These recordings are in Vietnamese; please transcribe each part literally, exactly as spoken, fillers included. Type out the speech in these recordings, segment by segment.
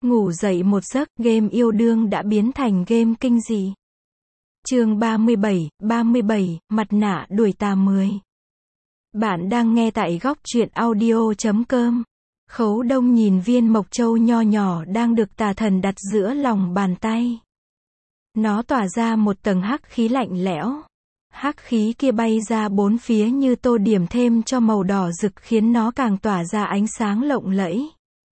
Ngủ dậy một giấc, game yêu đương đã biến thành game kinh dị. Chương ba mươi bảy, ba mươi bảy, mặt nạ đuổi tà mười. Bạn đang nghe tại góc truyện audio chấm com. Khấu Đông nhìn viên mộc châu nho nhỏ đang được tà thần đặt giữa lòng bàn tay. Nó tỏa ra một tầng hắc khí lạnh lẽo. Hắc khí kia bay ra bốn phía như tô điểm thêm cho màu đỏ rực khiến nó càng tỏa ra ánh sáng lộng lẫy.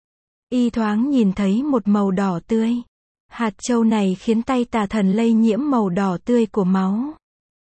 Y thoáng nhìn thấy một màu đỏ tươi. Hạt châu này khiến tay tà thần lây nhiễm màu đỏ tươi của máu.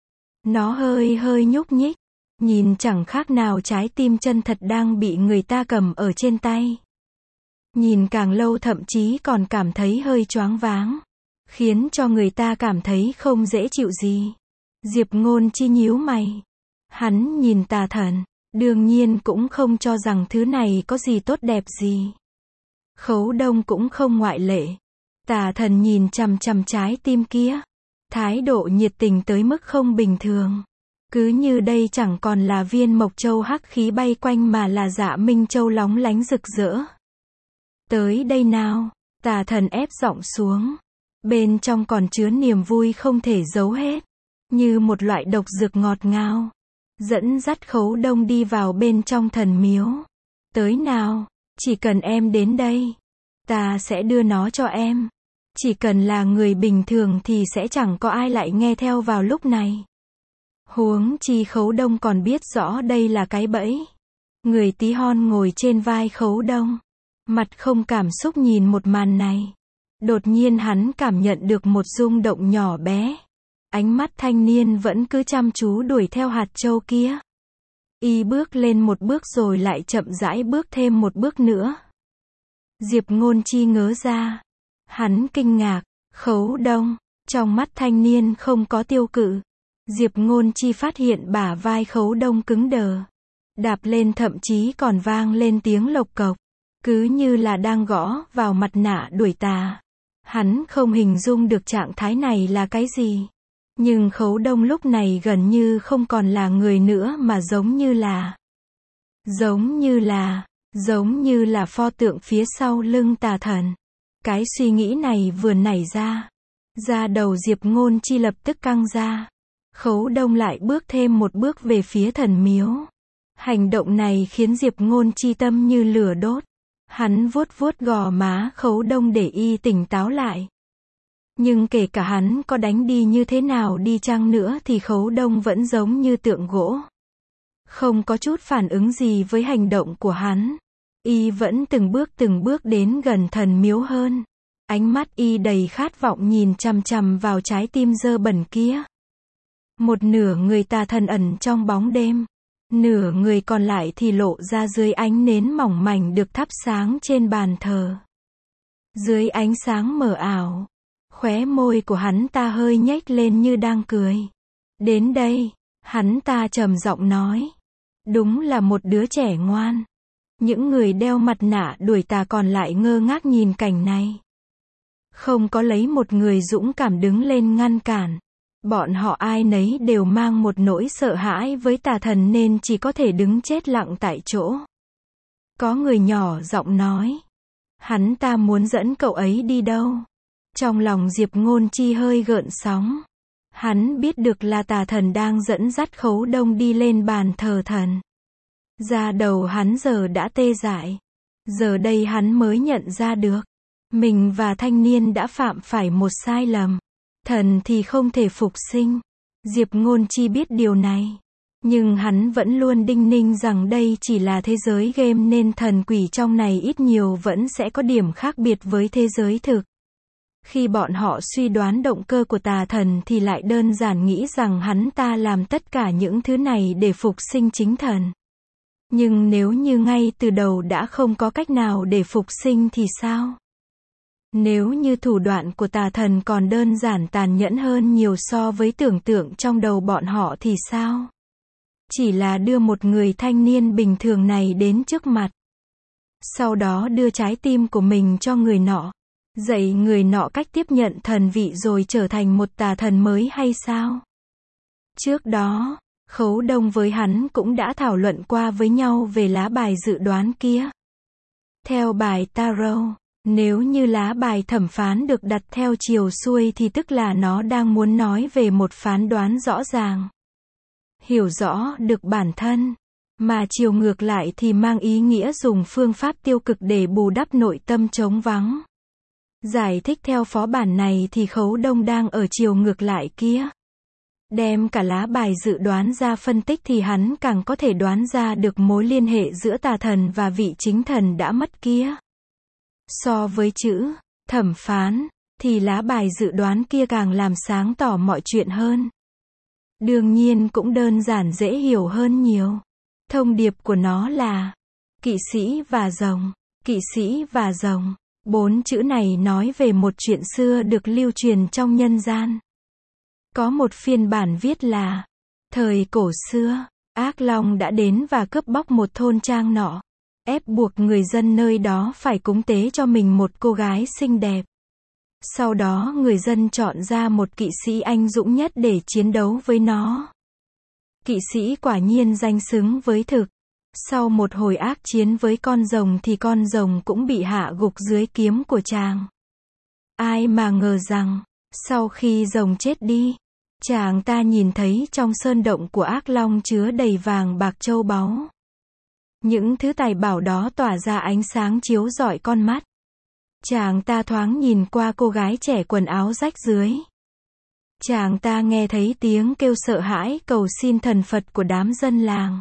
Nó hơi hơi nhúc nhích, nhìn chẳng khác nào trái tim chân thật đang bị người ta cầm ở trên tay. Nhìn càng lâu thậm chí còn cảm thấy hơi choáng váng, khiến cho người ta cảm thấy không dễ chịu gì. Diệp Ngôn Chi nhíu mày. Hắn nhìn tà thần, đương nhiên cũng không cho rằng thứ này có gì tốt đẹp gì. Khấu Đông cũng không ngoại lệ. Tà thần nhìn chằm chằm trái tim kia, thái độ nhiệt tình tới mức không bình thường. Cứ như đây chẳng còn là viên mộc châu hắc khí bay quanh mà là Dạ Minh Châu lóng lánh rực rỡ. Tới đây nào, tà thần ép giọng xuống. Bên trong còn chứa niềm vui không thể giấu hết, như một loại độc dược ngọt ngào. Dẫn dắt Khấu Đông đi vào bên trong thần miếu. Tới nào, chỉ cần em đến đây, ta sẽ đưa nó cho em. Chỉ cần là người bình thường thì sẽ chẳng có ai lại nghe theo vào lúc này. Huống chi Khấu Đông còn biết rõ đây là cái bẫy. Người tí hon ngồi trên vai Khấu Đông, mặt không cảm xúc nhìn một màn này. Đột nhiên hắn cảm nhận được một rung động nhỏ bé. Ánh mắt thanh niên vẫn cứ chăm chú đuổi theo hạt châu kia. Y bước lên một bước rồi lại chậm rãi bước thêm một bước nữa. Diệp Ngôn Chi ngớ ra. Hắn kinh ngạc. Khấu Đông. Trong mắt thanh niên không có tiêu cự. Diệp Ngôn Chi phát hiện bả vai Khấu Đông cứng đờ. Đạp lên thậm chí còn vang lên tiếng lộc cộc. Cứ như là đang gõ vào mặt nạ đuổi tà. Hắn không hình dung được trạng thái này là cái gì. Nhưng Khấu Đông lúc này gần như không còn là người nữa mà giống như là... Giống như là... Giống như là pho tượng phía sau lưng tà thần. Cái suy nghĩ này vừa nảy ra. Da đầu Diệp Ngôn Chi lập tức căng ra. Khấu Đông lại bước thêm một bước về phía thần miếu. Hành động này khiến Diệp Ngôn Chi tâm như lửa đốt. Hắn vuốt vuốt gò má Khấu Đông để y tỉnh táo lại. Nhưng kể cả hắn có đánh đi như thế nào đi chăng nữa thì Khấu Đông vẫn giống như tượng gỗ. Không có chút phản ứng gì với hành động của hắn. Y vẫn từng bước từng bước đến gần thần miếu hơn. Ánh mắt y đầy khát vọng nhìn chằm chằm vào trái tim dơ bẩn kia. Một nửa người tà thần ẩn trong bóng đêm. Nửa người còn lại thì lộ ra dưới ánh nến mỏng mảnh được thắp sáng trên bàn thờ. Dưới ánh sáng mờ ảo, khóe môi của hắn ta hơi nhếch lên như đang cười. Đến đây, hắn ta trầm giọng nói. Đúng là một đứa trẻ ngoan. Những người đeo mặt nạ đuổi tà còn lại ngơ ngác nhìn cảnh này. Không có lấy một người dũng cảm đứng lên ngăn cản. Bọn họ ai nấy đều mang một nỗi sợ hãi với tà thần nên chỉ có thể đứng chết lặng tại chỗ. Có người nhỏ giọng nói. Hắn ta muốn dẫn cậu ấy đi đâu? Trong lòng Diệp Ngôn Chi hơi gợn sóng. Hắn biết được là tà thần đang dẫn dắt Khấu Đông đi lên bàn thờ thần. Da đầu hắn giờ đã tê dại. Giờ đây hắn mới nhận ra được. Mình và thanh niên đã phạm phải một sai lầm. Thần thì không thể phục sinh. Diệp Ngôn Chi biết điều này. Nhưng hắn vẫn luôn đinh ninh rằng đây chỉ là thế giới game nên thần quỷ trong này ít nhiều vẫn sẽ có điểm khác biệt với thế giới thực. Khi bọn họ suy đoán động cơ của tà thần thì lại đơn giản nghĩ rằng hắn ta làm tất cả những thứ này để phục sinh chính thần. Nhưng nếu như ngay từ đầu đã không có cách nào để phục sinh thì sao? Nếu như thủ đoạn của tà thần còn đơn giản tàn nhẫn hơn nhiều so với tưởng tượng trong đầu bọn họ thì sao? Chỉ là đưa một người thanh niên bình thường này đến trước mặt. Sau đó đưa trái tim của mình cho người nọ. Dạy người nọ cách tiếp nhận thần vị rồi trở thành một tà thần mới hay sao? Trước đó, Khấu Đông với hắn cũng đã thảo luận qua với nhau về lá bài dự đoán kia. Theo bài tarot, Nếu như lá bài thẩm phán được đặt theo chiều xuôi thì tức là nó đang muốn nói về một phán đoán rõ ràng. Hiểu rõ được bản thân. Mà chiều ngược lại thì mang ý nghĩa dùng phương pháp tiêu cực để bù đắp nội tâm trống vắng. Giải thích theo phó bản này thì Khấu Đông đang ở chiều ngược lại kia. Đem cả lá bài dự đoán ra phân tích thì hắn càng có thể đoán ra được mối liên hệ giữa tà thần và vị chính thần đã mất kia. So với chữ thẩm phán, thì lá bài dự đoán kia càng làm sáng tỏ mọi chuyện hơn. Đương nhiên cũng đơn giản dễ hiểu hơn nhiều. Thông điệp của nó là kỵ sĩ và rồng, kỵ sĩ và rồng. Bốn chữ này nói về một chuyện xưa được lưu truyền trong nhân gian. Có một phiên bản viết là, thời cổ xưa, ác long đã đến và cướp bóc một thôn trang nọ, ép buộc người dân nơi đó phải cúng tế cho mình một cô gái xinh đẹp. Sau đó người dân chọn ra một kỵ sĩ anh dũng nhất để chiến đấu với nó. Kỵ sĩ quả nhiên danh xứng với thực. Sau một hồi ác chiến với con rồng thì con rồng cũng bị hạ gục dưới kiếm của chàng. Ai mà ngờ rằng, sau khi rồng chết đi, chàng ta nhìn thấy trong sơn động của ác long chứa đầy vàng bạc châu báu. Những thứ tài bảo đó tỏa ra ánh sáng chiếu rọi con mắt. Chàng ta thoáng nhìn qua cô gái trẻ quần áo rách rưới. Chàng ta nghe thấy tiếng kêu sợ hãi cầu xin thần Phật của đám dân làng.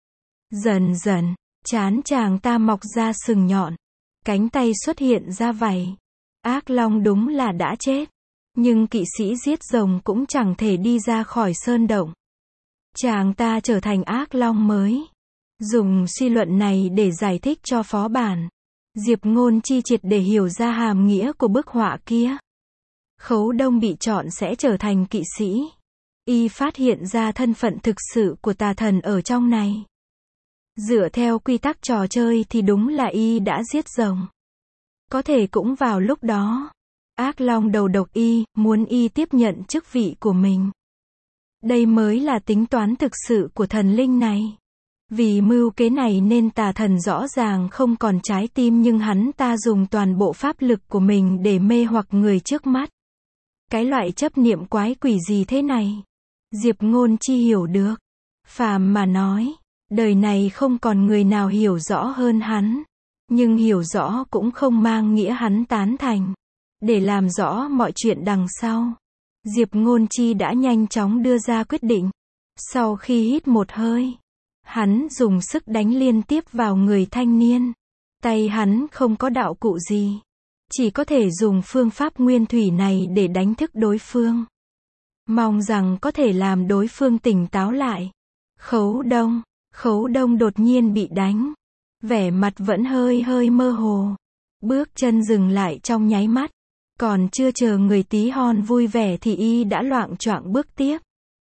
Dần dần, trán chàng ta mọc ra sừng nhọn, cánh tay xuất hiện ra vảy. Ác long đúng là đã chết, nhưng kỵ sĩ giết rồng cũng chẳng thể đi ra khỏi sơn động. Chàng ta trở thành ác long mới. Dùng suy luận này để giải thích cho phó bản. Diệp Ngôn Chi triệt để hiểu ra hàm nghĩa của bức họa kia. Khấu Đông bị chọn sẽ trở thành kỵ sĩ. Y phát hiện ra thân phận thực sự của tà thần ở trong này. Dựa theo quy tắc trò chơi thì đúng là Y đã giết rồng. Có thể cũng vào lúc đó, ác long đầu độc Y, muốn Y tiếp nhận chức vị của mình. Đây mới là tính toán thực sự của thần linh này. Vì mưu kế này nên tà thần rõ ràng không còn trái tim nhưng hắn ta dùng toàn bộ pháp lực của mình để mê hoặc người trước mắt. Cái loại chấp niệm quái quỷ gì thế này? Diệp Ngôn Chi hiểu được. Phàm mà nói, đời này không còn người nào hiểu rõ hơn hắn. Nhưng hiểu rõ cũng không mang nghĩa hắn tán thành. Để làm rõ mọi chuyện đằng sau, Diệp Ngôn Chi đã nhanh chóng đưa ra quyết định. Sau khi hít một hơi, hắn dùng sức đánh liên tiếp vào người thanh niên. Tay hắn không có đạo cụ gì, chỉ có thể dùng phương pháp nguyên thủy này để đánh thức đối phương. Mong rằng có thể làm đối phương tỉnh táo lại. Khấu Đông, Khấu Đông đột nhiên bị đánh. Vẻ mặt vẫn hơi hơi mơ hồ. Bước chân dừng lại trong nháy mắt. Còn chưa chờ người tí hon vui vẻ thì Y đã loạng choạng bước tiếp.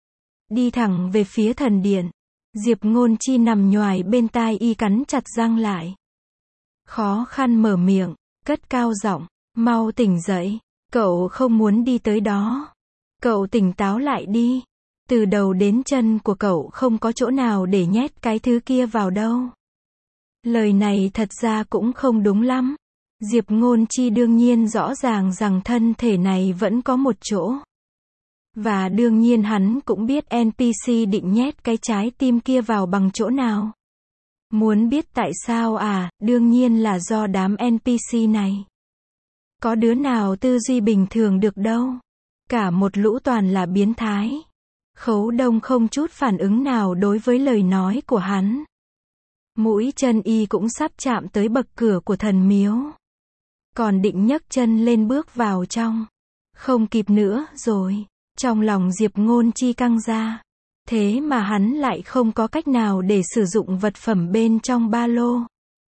Đi thẳng về phía thần điện. Diệp Ngôn Chi nằm nhoài bên tai Y cắn chặt răng lại. Khó khăn mở miệng, cất cao giọng, mau tỉnh dậy, cậu không muốn đi tới đó. Cậu tỉnh táo lại đi. Từ đầu đến chân của cậu không có chỗ nào để nhét cái thứ kia vào đâu. Lời này thật ra cũng không đúng lắm. Diệp Ngôn Chi đương nhiên rõ ràng rằng thân thể này vẫn có một chỗ. Và đương nhiên hắn cũng biết en pê xê định nhét cái trái tim kia vào bằng chỗ nào. Muốn biết tại sao à, đương nhiên là do đám en pê xê này. Có đứa nào tư duy bình thường được đâu. Cả một lũ toàn là biến thái. Khấu Đông không chút phản ứng nào đối với lời nói của hắn. Mũi chân Y cũng sắp chạm tới bậc cửa của thần miếu. Còn định nhấc chân lên bước vào trong. Không kịp nữa rồi. Trong lòng Diệp Ngôn Chi căng ra. Thế mà hắn lại không có cách nào để sử dụng vật phẩm bên trong ba lô.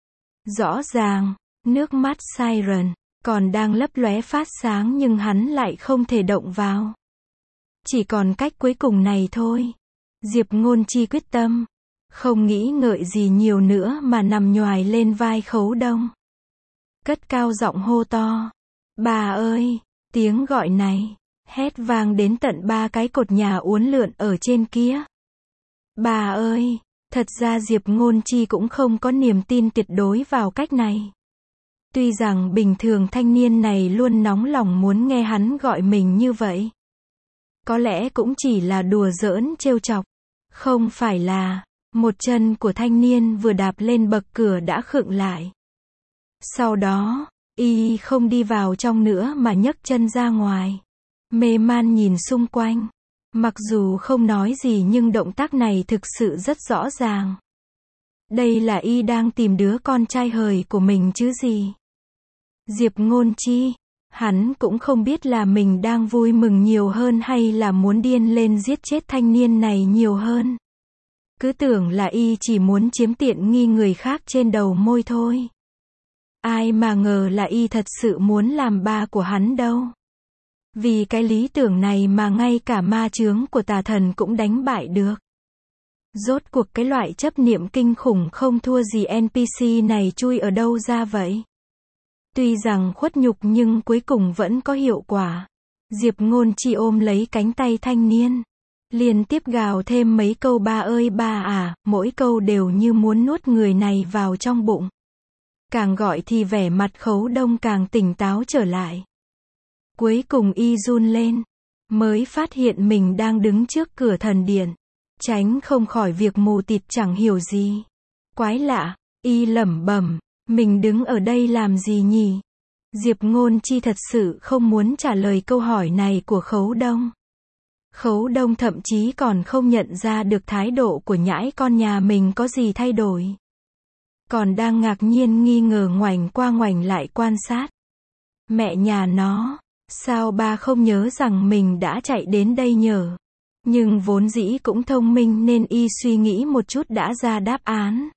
Rõ ràng, nước mắt siren còn đang lấp lóe phát sáng nhưng hắn lại không thể động vào. Chỉ còn cách cuối cùng này thôi. Diệp Ngôn Chi quyết tâm. Không nghĩ ngợi gì nhiều nữa mà nằm nhoài lên vai Khấu Đông. Cất cao giọng hô to. Bà ơi! Tiếng gọi này hét vang đến tận ba cái cột nhà uốn lượn ở trên kia. Bà ơi! Thật ra Diệp Ngôn Chi cũng không có niềm tin tuyệt đối vào cách này. Tuy rằng bình thường thanh niên này luôn nóng lòng muốn nghe hắn gọi mình như vậy. Có lẽ cũng chỉ là đùa giỡn trêu chọc. Không phải là, một chân của thanh niên vừa đạp lên bậc cửa đã khựng lại. Sau đó, y không đi vào trong nữa mà nhấc chân ra ngoài. Mê man nhìn xung quanh. Mặc dù không nói gì nhưng động tác này thực sự rất rõ ràng. Đây là y đang tìm đứa con trai hời của mình chứ gì. Diệp Ngôn Chi, hắn cũng không biết là mình đang vui mừng nhiều hơn hay là muốn điên lên giết chết thanh niên này nhiều hơn. Cứ tưởng là y chỉ muốn chiếm tiện nghi người khác trên đầu môi thôi. Ai mà ngờ là y thật sự muốn làm ba của hắn đâu. Vì cái lý tưởng này mà ngay cả ma chướng của tà thần cũng đánh bại được. Rốt cuộc cái loại chấp niệm kinh khủng không thua gì en pê xê này chui ở đâu ra vậy? Tuy rằng khuất nhục nhưng cuối cùng vẫn có hiệu quả. Diệp Ngôn Chi ôm lấy cánh tay thanh niên. Liên tiếp gào thêm mấy câu ba ơi ba à, mỗi câu đều như muốn nuốt người này vào trong bụng. Càng gọi thì vẻ mặt Khấu Đông càng tỉnh táo trở lại. Cuối cùng y run lên. Mới phát hiện mình đang đứng trước cửa thần điện. Tránh không khỏi việc mù tịt chẳng hiểu gì. Quái lạ, y lẩm bẩm, mình đứng ở đây làm gì nhỉ? Diệp Ngôn Chi thật sự không muốn trả lời câu hỏi này của Khấu Đông. Khấu Đông thậm chí còn không nhận ra được thái độ của nhãi con nhà mình có gì thay đổi. Còn đang ngạc nhiên nghi ngờ ngoảnh qua ngoảnh lại quan sát. Mẹ nhà nó, sao ba không nhớ rằng mình đã chạy đến đây nhờ? Nhưng vốn dĩ cũng thông minh nên y suy nghĩ một chút đã ra đáp án.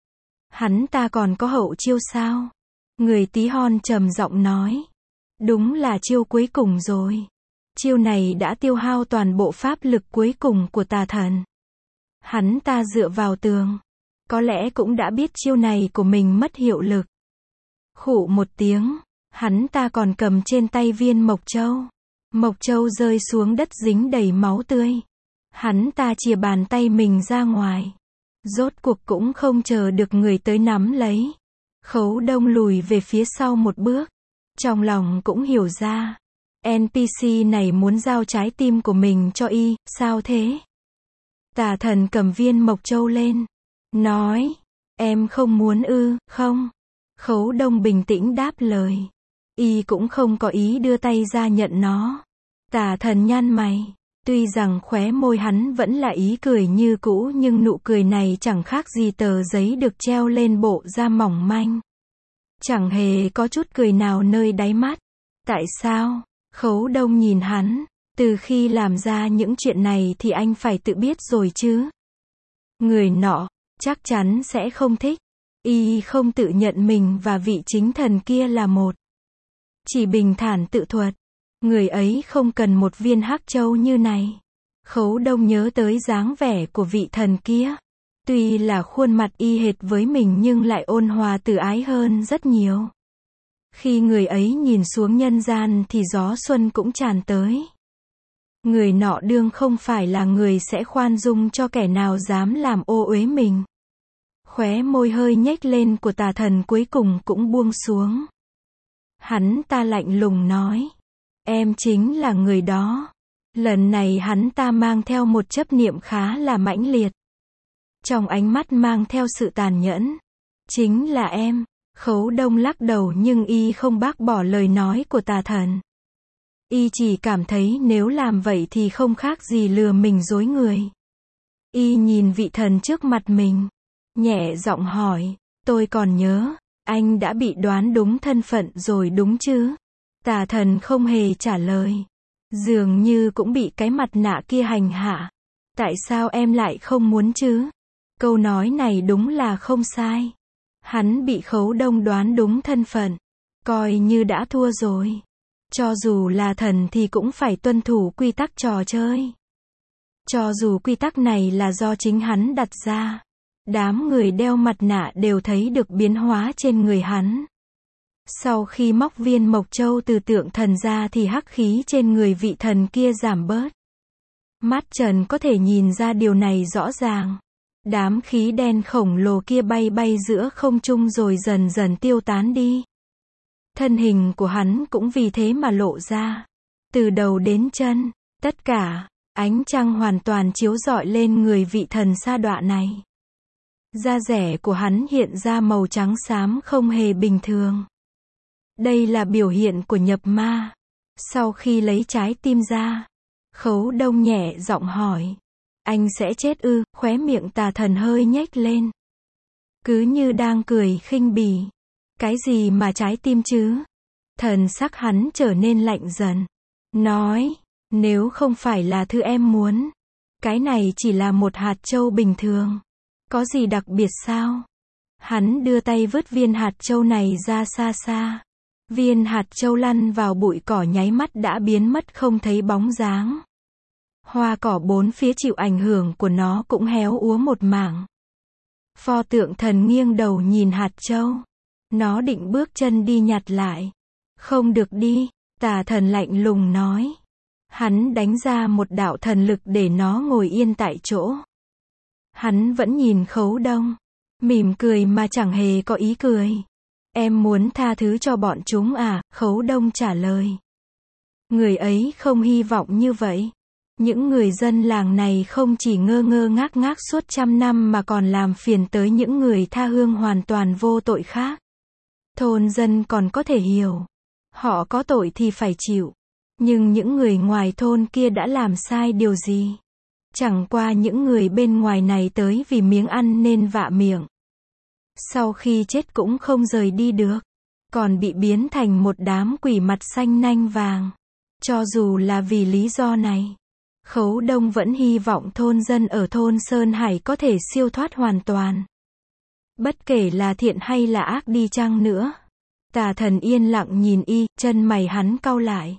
Hắn ta còn có hậu chiêu sao? Người tí hon trầm giọng nói. Đúng là chiêu cuối cùng rồi. Chiêu này đã tiêu hao toàn bộ pháp lực cuối cùng của tà thần. Hắn ta dựa vào tường. Có lẽ cũng đã biết chiêu này của mình mất hiệu lực. Khụ một tiếng, hắn ta còn cầm trên tay viên mộc châu. Mộc châu rơi xuống đất dính đầy máu tươi. Hắn ta chìa bàn tay mình ra ngoài. Rốt cuộc cũng không chờ được người tới nắm lấy. Khấu Đông lùi về phía sau một bước. Trong lòng cũng hiểu ra. en pê xê này muốn giao trái tim của mình cho y, sao thế? Tà thần cầm viên mộc châu lên. Nói, em không muốn ư, không? Khấu Đông bình tĩnh đáp lời. Y cũng không có ý đưa tay ra nhận nó. Tà thần nhăn mày. Tuy rằng khóe môi hắn vẫn là ý cười như cũ nhưng nụ cười này chẳng khác gì tờ giấy được treo lên bộ da mỏng manh. Chẳng hề có chút cười nào nơi đáy mắt. Tại sao? Khấu Đông nhìn hắn. Từ khi làm ra những chuyện này thì anh phải tự biết rồi chứ. Người nọ, chắc chắn sẽ không thích. Y không tự nhận mình và vị chính thần kia là một. Chỉ bình thản tự thuật. Người ấy không cần một viên hắc châu như này. Khấu Đông nhớ tới dáng vẻ của vị thần kia. Tuy là khuôn mặt y hệt với mình nhưng lại ôn hòa từ ái hơn rất nhiều. Khi người ấy nhìn xuống nhân gian thì gió xuân cũng tràn tới. Người nọ đương không phải là người sẽ khoan dung cho kẻ nào dám làm ô uế mình. Khóe môi hơi nhếch lên của tà thần cuối cùng cũng buông xuống. Hắn ta lạnh lùng nói. Em chính là người đó. Lần này hắn ta mang theo một chấp niệm khá là mãnh liệt. Trong ánh mắt mang theo sự tàn nhẫn. Chính là em. Khấu Đông lắc đầu nhưng y không bác bỏ lời nói của tà thần. Y chỉ cảm thấy nếu làm vậy thì không khác gì lừa mình dối người. Y nhìn vị thần trước mặt mình. Nhẹ giọng hỏi. Tôi còn nhớ. Anh đã bị đoán đúng thân phận rồi đúng chứ? Tà thần không hề trả lời. Dường như cũng bị cái mặt nạ kia hành hạ. Tại sao em lại không muốn chứ? Câu nói này đúng là không sai. Hắn bị Khấu Đông đoán đúng thân phận. Coi như đã thua rồi. Cho dù là thần thì cũng phải tuân thủ quy tắc trò chơi. Cho dù quy tắc này là do chính hắn đặt ra. Đám người đeo mặt nạ đều thấy được biến hóa trên người hắn. Sau khi móc viên mộc châu từ tượng thần ra thì hắc khí trên người vị thần kia giảm bớt. Mắt Trần có thể nhìn ra điều này rõ ràng. Đám khí đen khổng lồ kia bay bay giữa không trung rồi dần dần tiêu tán đi. Thân hình của hắn cũng vì thế mà lộ ra. Từ đầu đến chân, tất cả, ánh trăng hoàn toàn chiếu rọi lên người vị thần sa đọa này. Da rẻ của hắn hiện ra màu trắng xám không hề bình thường. Đây là biểu hiện của nhập ma. Sau khi lấy trái tim ra, Khấu Đông nhẹ giọng hỏi. Anh sẽ chết ư? Khóe miệng tà thần hơi nhếch lên. Cứ như đang cười khinh bỉ. Cái gì mà trái tim chứ? Thần sắc hắn trở nên lạnh dần. Nói, nếu không phải là thứ em muốn, cái này chỉ là một hạt châu bình thường. Có gì đặc biệt sao? Hắn đưa tay vứt viên hạt châu này ra xa xa. Viên hạt châu lăn vào bụi cỏ nháy mắt đã biến mất không thấy bóng dáng. Hoa cỏ bốn phía chịu ảnh hưởng của nó cũng héo úa một mảng. Pho tượng thần nghiêng đầu nhìn hạt châu. Nó định bước chân đi nhặt lại. Không được đi, tà thần lạnh lùng nói. Hắn đánh ra một đạo thần lực để nó ngồi yên tại chỗ. Hắn vẫn nhìn Khấu Đông, mỉm cười mà chẳng hề có ý cười. Em muốn tha thứ cho bọn chúng à? Khấu Đông trả lời. Người ấy không hy vọng như vậy. Những người dân làng này không chỉ ngơ ngơ ngác ngác suốt trăm năm mà còn làm phiền tới những người tha hương hoàn toàn vô tội khác. Thôn dân còn có thể hiểu. Họ có tội thì phải chịu. Nhưng những người ngoài thôn kia đã làm sai điều gì? Chẳng qua những người bên ngoài này tới vì miếng ăn nên vạ miệng. Sau khi chết cũng không rời đi được. Còn bị biến thành một đám quỷ mặt xanh nanh vàng. Cho dù là vì lý do này, Khấu Đông vẫn hy vọng thôn dân ở thôn Sơn Hải có thể siêu thoát hoàn toàn. Bất kể là thiện hay là ác đi chăng nữa. Tà thần yên lặng nhìn y, chân mày hắn cau lại.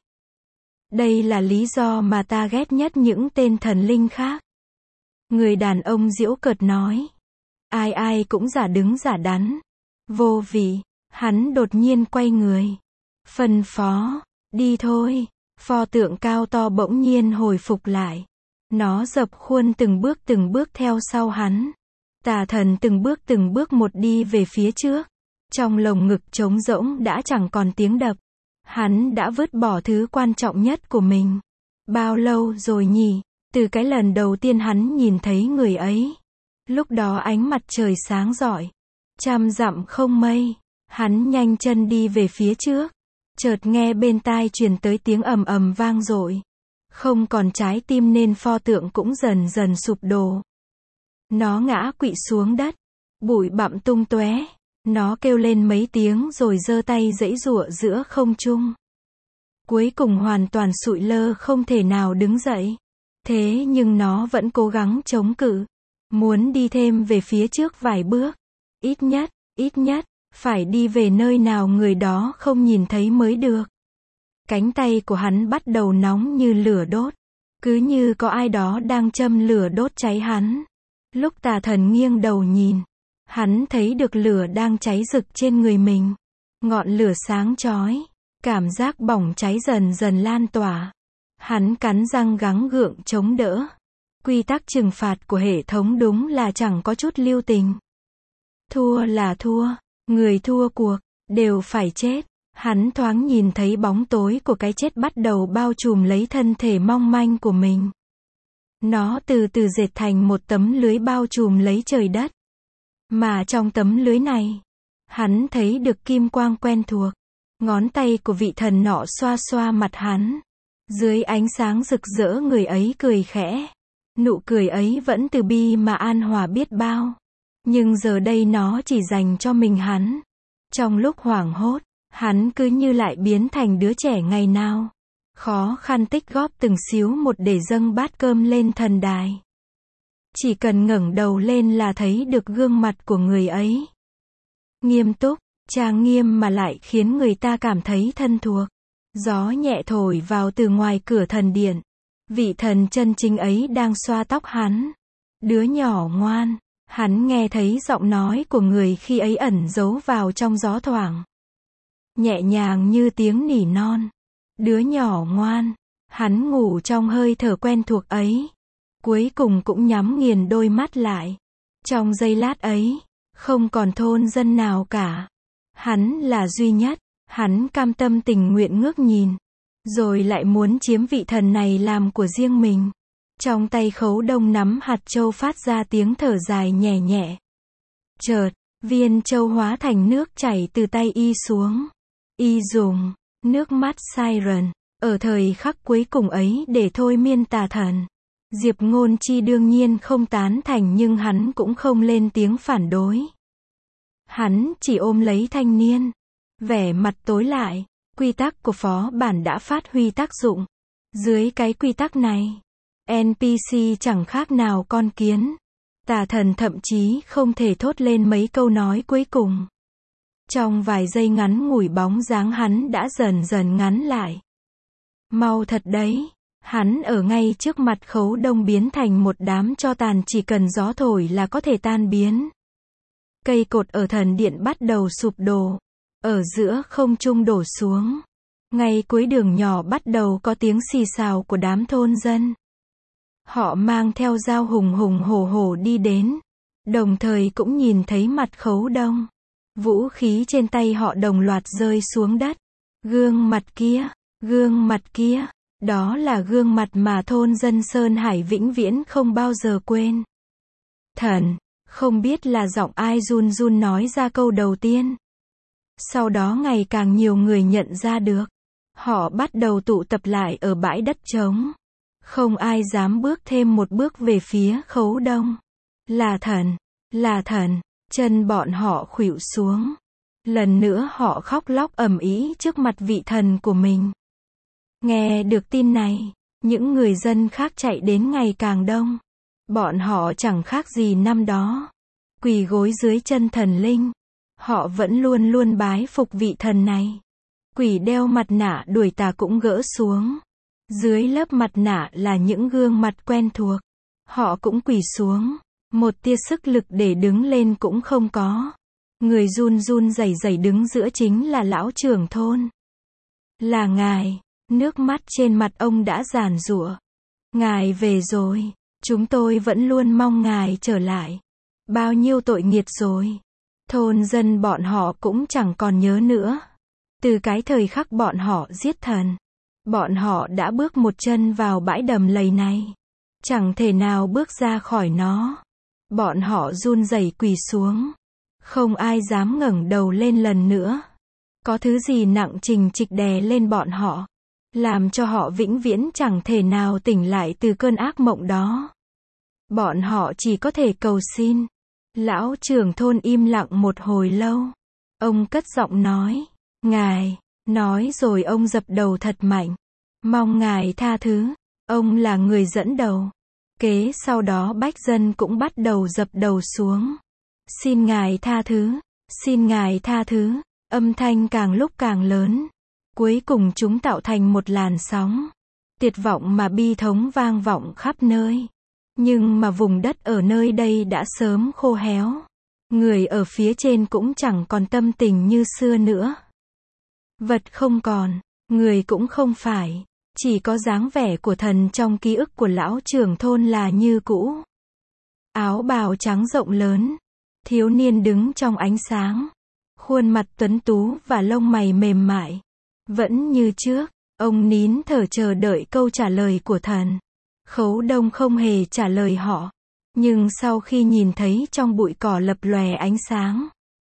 Đây là lý do mà ta ghét nhất những tên thần linh khác. Người đàn ông giễu cợt nói. Ai ai cũng giả đứng giả đắn. Vô vị, hắn đột nhiên quay người. Phân phó, đi thôi. Pho tượng cao to bỗng nhiên hồi phục lại. Nó dập khuôn từng bước từng bước theo sau hắn. Tà thần từng bước từng bước một đi về phía trước. Trong lồng ngực trống rỗng đã chẳng còn tiếng đập. Hắn đã vứt bỏ thứ quan trọng nhất của mình. Bao lâu rồi nhỉ? Từ cái lần đầu tiên hắn nhìn thấy người ấy. Lúc đó ánh mặt trời sáng rọi. Trăm dặm không mây. Hắn nhanh chân đi về phía trước. Chợt nghe bên tai truyền tới tiếng ầm ầm vang dội. Không còn trái tim nên pho tượng cũng dần dần sụp đổ. Nó ngã quỵ xuống đất. Bụi bặm tung tóe. Nó kêu lên mấy tiếng rồi giơ tay giãy giụa giữa không trung. Cuối cùng hoàn toàn sụi lơ không thể nào đứng dậy. Thế nhưng nó vẫn cố gắng chống cự. Muốn đi thêm về phía trước vài bước. Ít nhất, ít nhất, phải đi về nơi nào người đó không nhìn thấy mới được. Cánh tay của hắn bắt đầu nóng như lửa đốt. Cứ như có ai đó đang châm lửa đốt cháy hắn. Lúc tà thần nghiêng đầu nhìn, hắn thấy được lửa đang cháy rực trên người mình. Ngọn lửa sáng chói. Cảm giác bỏng cháy dần dần lan tỏa. Hắn cắn răng gắng gượng chống đỡ. Quy tắc trừng phạt của hệ thống đúng là chẳng có chút lưu tình. Thua là thua. Người thua cuộc, đều phải chết. Hắn thoáng nhìn thấy bóng tối của cái chết bắt đầu bao trùm lấy thân thể mong manh của mình. Nó từ từ dệt thành một tấm lưới bao trùm lấy trời đất. Mà trong tấm lưới này, hắn thấy được kim quang quen thuộc. Ngón tay của vị thần nọ xoa xoa mặt hắn. Dưới ánh sáng rực rỡ người ấy cười khẽ. Nụ cười ấy vẫn từ bi mà an hòa biết bao. Nhưng giờ đây nó chỉ dành cho mình hắn. Trong lúc hoảng hốt, hắn cứ như lại biến thành đứa trẻ ngày nào. Khó khăn tích góp từng xíu một để dâng bát cơm lên thần đài. Chỉ cần ngẩng đầu lên là thấy được gương mặt của người ấy. Nghiêm túc, trang nghiêm mà lại khiến người ta cảm thấy thân thuộc. Gió nhẹ thổi vào từ ngoài cửa thần điện. Vị thần chân chính ấy đang xoa tóc hắn. Đứa nhỏ ngoan. Hắn nghe thấy giọng nói của người khi ấy ẩn giấu vào trong gió thoảng. Nhẹ nhàng như tiếng nỉ non. Đứa nhỏ ngoan. Hắn ngủ trong hơi thở quen thuộc ấy. Cuối cùng cũng nhắm nghiền đôi mắt lại. Trong giây lát ấy, không còn thôn dân nào cả. Hắn là duy nhất. Hắn cam tâm tình nguyện ngước nhìn, rồi lại muốn chiếm vị thần này làm của riêng mình. Trong tay Khấu Đông nắm hạt châu phát ra tiếng thở dài nhẹ nhẹ. Chợt, viên châu hóa thành nước chảy từ tay y xuống. Y dùng nước mắt siren ở thời khắc cuối cùng ấy để thôi miên tà thần. Diệp Ngôn Chi đương nhiên không tán thành nhưng hắn cũng không lên tiếng phản đối. Hắn chỉ ôm lấy thanh niên, vẻ mặt tối lại. Quy tắc của phó bản đã phát huy tác dụng. Dưới cái quy tắc này, en pê xê chẳng khác nào con kiến. Tà thần thậm chí không thể thốt lên mấy câu nói cuối cùng. Trong vài giây ngắn ngủi bóng dáng hắn đã dần dần ngắn lại. Mau thật đấy, hắn ở ngay trước mặt Khấu Đông biến thành một đám tro tàn chỉ cần gió thổi là có thể tan biến. Cây cột ở thần điện bắt đầu sụp đổ, ở giữa không trung đổ xuống. Ngay cuối đường nhỏ bắt đầu có tiếng xì xào của đám thôn dân. Họ mang theo dao hùng hùng hổ hổ đi đến, đồng thời cũng nhìn thấy mặt Khấu Đông. Vũ khí trên tay họ đồng loạt rơi xuống đất. Gương mặt kia, gương mặt kia, đó là gương mặt mà thôn dân Sơn Hải vĩnh viễn không bao giờ quên. Thần, không biết là giọng ai run run nói ra câu đầu tiên. Sau đó ngày càng nhiều người nhận ra được. Họ bắt đầu tụ tập lại ở bãi đất trống. Không ai dám bước thêm một bước về phía Khấu Đông. Là thần, là thần, chân bọn họ khuỵu xuống. Lần nữa họ khóc lóc ầm ĩ trước mặt vị thần của mình. Nghe được tin này, những người dân khác chạy đến ngày càng đông. Bọn họ chẳng khác gì năm đó. Quỳ gối dưới chân thần linh. Họ vẫn luôn luôn bái phục vị thần này. Quỷ đeo mặt nạ đuổi tà cũng gỡ xuống. Dưới lớp mặt nạ là những gương mặt quen thuộc. Họ cũng quỳ xuống. Một tia sức lực để đứng lên cũng không có. Người run run rẩy rẩy đứng giữa chính là lão trưởng thôn. Là ngài. Nước mắt trên mặt ông đã giàn giụa. Ngài về rồi. Chúng tôi vẫn luôn mong ngài trở lại. Bao nhiêu tội nghiệt rồi. Thôn dân bọn họ cũng chẳng còn nhớ nữa. Từ cái thời khắc bọn họ giết thần, bọn họ đã bước một chân vào bãi đầm lầy này. Chẳng thể nào bước ra khỏi nó. Bọn họ run rẩy quỳ xuống. Không ai dám ngẩng đầu lên lần nữa. Có thứ gì nặng trịch trịch đè lên bọn họ, làm cho họ vĩnh viễn chẳng thể nào tỉnh lại từ cơn ác mộng đó. Bọn họ chỉ có thể cầu xin. Lão trưởng thôn im lặng một hồi lâu. Ông cất giọng nói. Ngài, nói rồi ông dập đầu thật mạnh. Mong ngài tha thứ. Ông là người dẫn đầu. Kế sau đó bách dân cũng bắt đầu dập đầu xuống. Xin ngài tha thứ. Xin ngài tha thứ. Âm thanh càng lúc càng lớn. Cuối cùng chúng tạo thành một làn sóng. Tuyệt vọng mà bi thống vang vọng khắp nơi. Nhưng mà vùng đất ở nơi đây đã sớm khô héo. Người ở phía trên cũng chẳng còn tâm tình như xưa nữa. Vật không còn, người cũng không phải. Chỉ có dáng vẻ của thần trong ký ức của lão trưởng thôn là như cũ. Áo bào trắng rộng lớn. Thiếu niên đứng trong ánh sáng. Khuôn mặt tuấn tú và lông mày mềm mại. Vẫn như trước, ông nín thở chờ đợi câu trả lời của thần. Khấu Đông không hề trả lời họ. Nhưng sau khi nhìn thấy trong bụi cỏ lập lòe ánh sáng.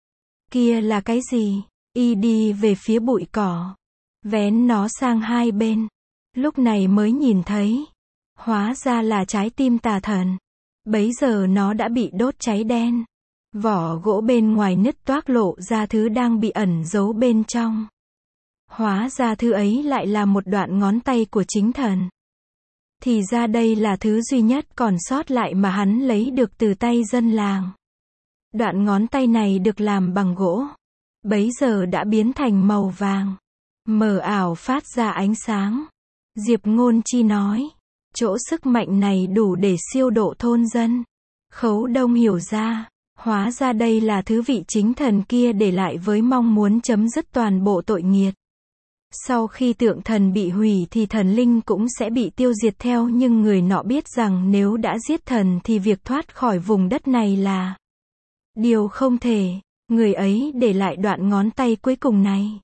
Kia là cái gì? Y đi về phía bụi cỏ. Vén nó sang hai bên. Lúc này mới nhìn thấy. Hóa ra là trái tim tà thần. Bấy giờ nó đã bị đốt cháy đen. Vỏ gỗ bên ngoài nứt toác lộ ra thứ đang bị ẩn giấu bên trong. Hóa ra thứ ấy lại là một đoạn ngón tay của chính thần. Thì ra đây là thứ duy nhất còn sót lại mà hắn lấy được từ tay dân làng. Đoạn ngón tay này được làm bằng gỗ. Bấy giờ đã biến thành màu vàng. Mờ ảo phát ra ánh sáng. Diệp Ngôn Chi nói. Chỗ sức mạnh này đủ để siêu độ thôn dân. Khấu Đông hiểu ra. Hóa ra đây là thứ vị chính thần kia để lại với mong muốn chấm dứt toàn bộ tội nghiệt. Sau khi tượng thần bị hủy thì thần linh cũng sẽ bị tiêu diệt theo, nhưng người nọ biết rằng nếu đã giết thần thì việc thoát khỏi vùng đất này là điều không thể. Người ấy để lại đoạn ngón tay cuối cùng này.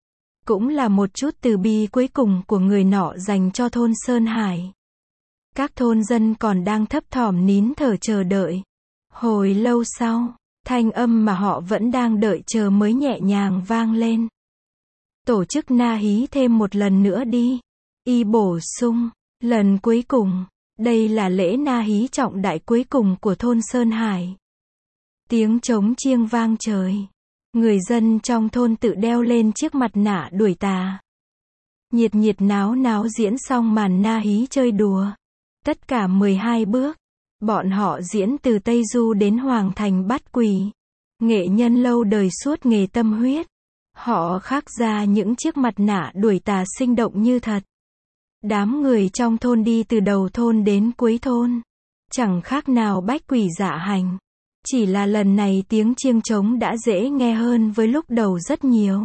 cũng là một chút từ bi cuối cùng của người nọ dành cho thôn Sơn Hải. Các thôn dân còn đang thấp thỏm nín thở chờ đợi. Hồi lâu sau, thanh âm mà họ vẫn đang đợi chờ mới nhẹ nhàng vang lên. Tổ chức na hí thêm một lần nữa đi. Y bổ sung, lần cuối cùng, đây là lễ na hí trọng đại cuối cùng của thôn Sơn Hải. Tiếng trống chiêng vang trời. Người dân trong thôn tự đeo lên chiếc mặt nạ đuổi tà. Nhiệt nhiệt náo náo diễn xong màn na hí chơi đùa. Tất cả mười hai bước. Bọn họ diễn từ Tây Du đến Hoàng Thành Bát Quỷ. Nghệ nhân lâu đời suốt nghề tâm huyết. Họ khắc ra những chiếc mặt nạ đuổi tà sinh động như thật. Đám người trong thôn đi từ đầu thôn đến cuối thôn. Chẳng khác nào bách quỷ dạ hành. Chỉ là lần này tiếng chiêng trống đã dễ nghe hơn với lúc đầu rất nhiều.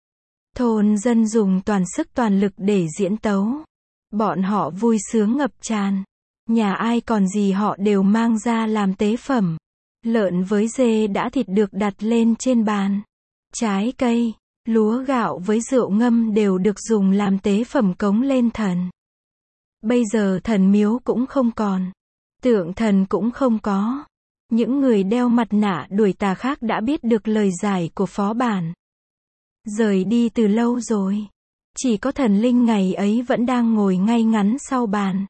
Thôn dân dùng toàn sức toàn lực để diễn tấu. Bọn họ vui sướng ngập tràn. Nhà ai còn gì họ đều mang ra làm tế phẩm. Lợn với dê đã thịt được đặt lên trên bàn. Trái cây, lúa gạo với rượu ngâm đều được dùng làm tế phẩm cống lên thần. Bây giờ thần miếu cũng không còn. Tượng thần cũng không có. Những người đeo mặt nạ đuổi tà khác đã biết được lời giải của phó bản. Rời đi từ lâu rồi. Chỉ có thần linh ngày ấy vẫn đang ngồi ngay ngắn sau bàn.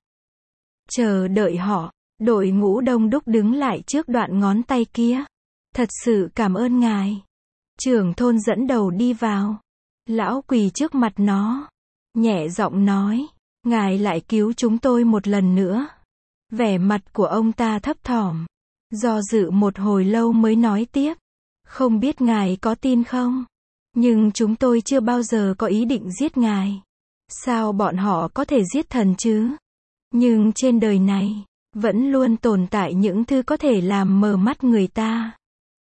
Chờ đợi họ. Đội ngũ đông đúc đứng lại trước đoạn ngón tay kia. Thật sự cảm ơn ngài. Trưởng thôn dẫn đầu đi vào. Lão quỳ trước mặt nó. Nhẹ giọng nói. Ngài lại cứu chúng tôi một lần nữa. Vẻ mặt của ông ta thấp thỏm. Do dự một hồi lâu mới nói tiếp. Không biết ngài có tin không? Nhưng chúng tôi chưa bao giờ có ý định giết ngài. Sao bọn họ có thể giết thần chứ? Nhưng trên đời này, vẫn luôn tồn tại những thứ có thể làm mờ mắt người ta.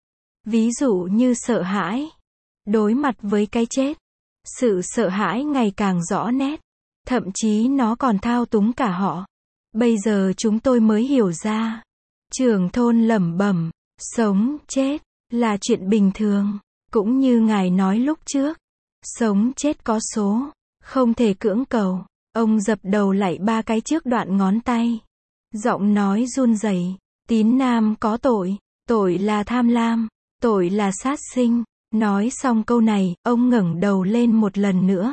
Ví dụ như sợ hãi. Đối mặt với cái chết. Sự sợ hãi ngày càng rõ nét. Thậm chí nó còn thao túng cả họ. Bây giờ chúng tôi mới hiểu ra. Trưởng thôn lẩm bẩm, sống, chết, là chuyện bình thường. Cũng như ngài nói lúc trước. Sống chết có số. Không thể cưỡng cầu. Ông dập đầu lạy ba cái trước đoạn ngón tay. Giọng nói run rẩy. Tín nam có tội. Tội là tham lam. Tội là sát sinh. Nói xong câu này, ông ngẩng đầu lên một lần nữa.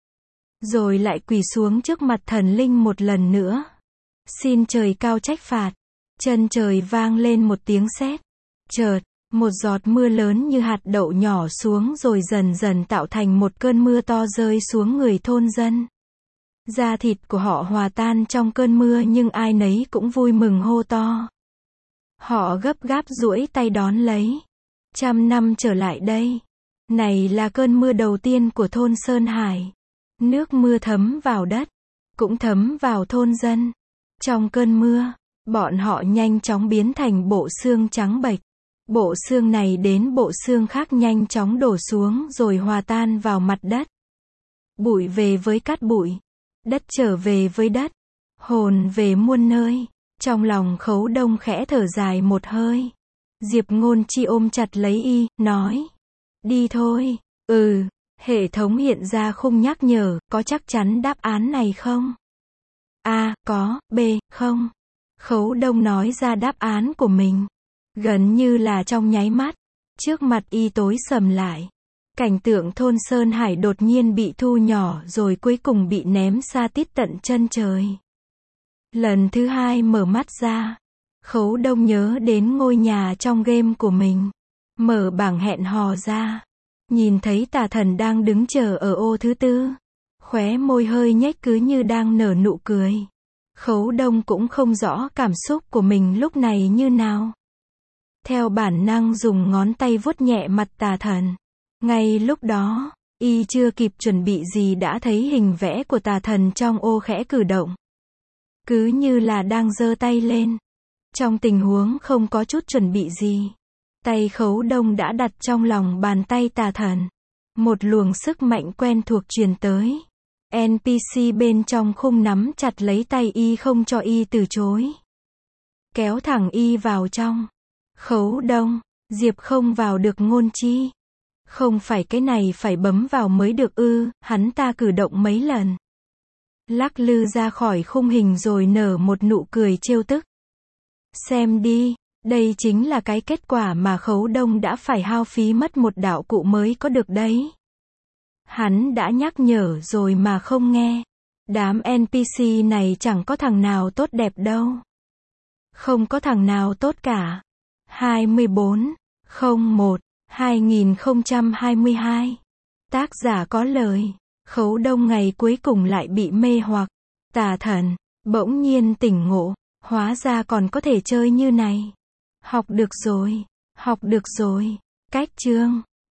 Rồi lại quỳ xuống trước mặt thần linh một lần nữa. Xin trời cao trách phạt. Chân trời vang lên một tiếng sét. Chợt, một giọt mưa lớn như hạt đậu nhỏ xuống rồi dần dần tạo thành một cơn mưa to rơi xuống người thôn dân. Da thịt của họ hòa tan trong cơn mưa nhưng ai nấy cũng vui mừng hô to. Họ gấp gáp duỗi tay đón lấy. Trăm năm trở lại đây. Này là cơn mưa đầu tiên của thôn Sơn Hải. Nước mưa thấm vào đất. Cũng thấm vào thôn dân. Trong cơn mưa, bọn họ nhanh chóng biến thành bộ xương trắng bệch. Bộ xương này đến bộ xương khác nhanh chóng đổ xuống rồi hòa tan vào mặt đất. Bụi về với cát bụi. Đất trở về với đất. Hồn về muôn nơi. Trong lòng Khấu Đông khẽ thở dài một hơi. Diệp Ngôn Chi ôm chặt lấy y, nói. Đi thôi. Ừ, hệ thống hiện ra khung nhắc nhở, có chắc chắn đáp án này không? A, có, B, không. Khấu Đông nói ra đáp án của mình. Gần như là trong nháy mắt. Trước mặt y tối sầm lại. Cảnh tượng thôn Sơn Hải đột nhiên bị thu nhỏ rồi cuối cùng bị ném xa tít tận chân trời. Lần thứ hai mở mắt ra. Khấu Đông nhớ đến ngôi nhà trong game của mình. Mở bảng hẹn hò ra. Nhìn thấy tà thần đang đứng chờ ở ô thứ tư. Khóe môi hơi nhếch cứ như đang nở nụ cười. Khấu Đông cũng không rõ cảm xúc của mình lúc này như nào. Theo bản năng dùng ngón tay vuốt nhẹ mặt tà thần. Ngay lúc đó, y chưa kịp chuẩn bị gì đã thấy hình vẽ của tà thần trong ô khẽ cử động. Cứ như là đang giơ tay lên. Trong tình huống không có chút chuẩn bị gì. Tay Khấu Đông đã đặt trong lòng bàn tay tà thần. Một luồng sức mạnh quen thuộc truyền tới. en pê xê bên trong khung nắm chặt lấy tay y không cho y từ chối. Kéo thẳng y vào trong. Khấu Đông, Diệp không vào được Ngôn Chi. Không phải cái này phải bấm vào mới được ư, hắn ta cử động mấy lần. Lắc lư ra khỏi khung hình rồi nở một nụ cười trêu tức. Xem đi, đây chính là cái kết quả mà Khấu Đông đã phải hao phí mất một đạo cụ mới có được đấy. Hắn đã nhắc nhở rồi mà không nghe. Đám en pê xê này chẳng có thằng nào tốt đẹp đâu. Không có thằng nào tốt cả. hai mươi bốn không một hai nghìn không trăm hai mươi hai. Tác giả có lời. Khấu Đông ngày cuối cùng lại bị mê hoặc. Tà thần, bỗng nhiên tỉnh ngộ. Hóa ra còn có thể chơi như này. Học được rồi. Học được rồi. Cách chương.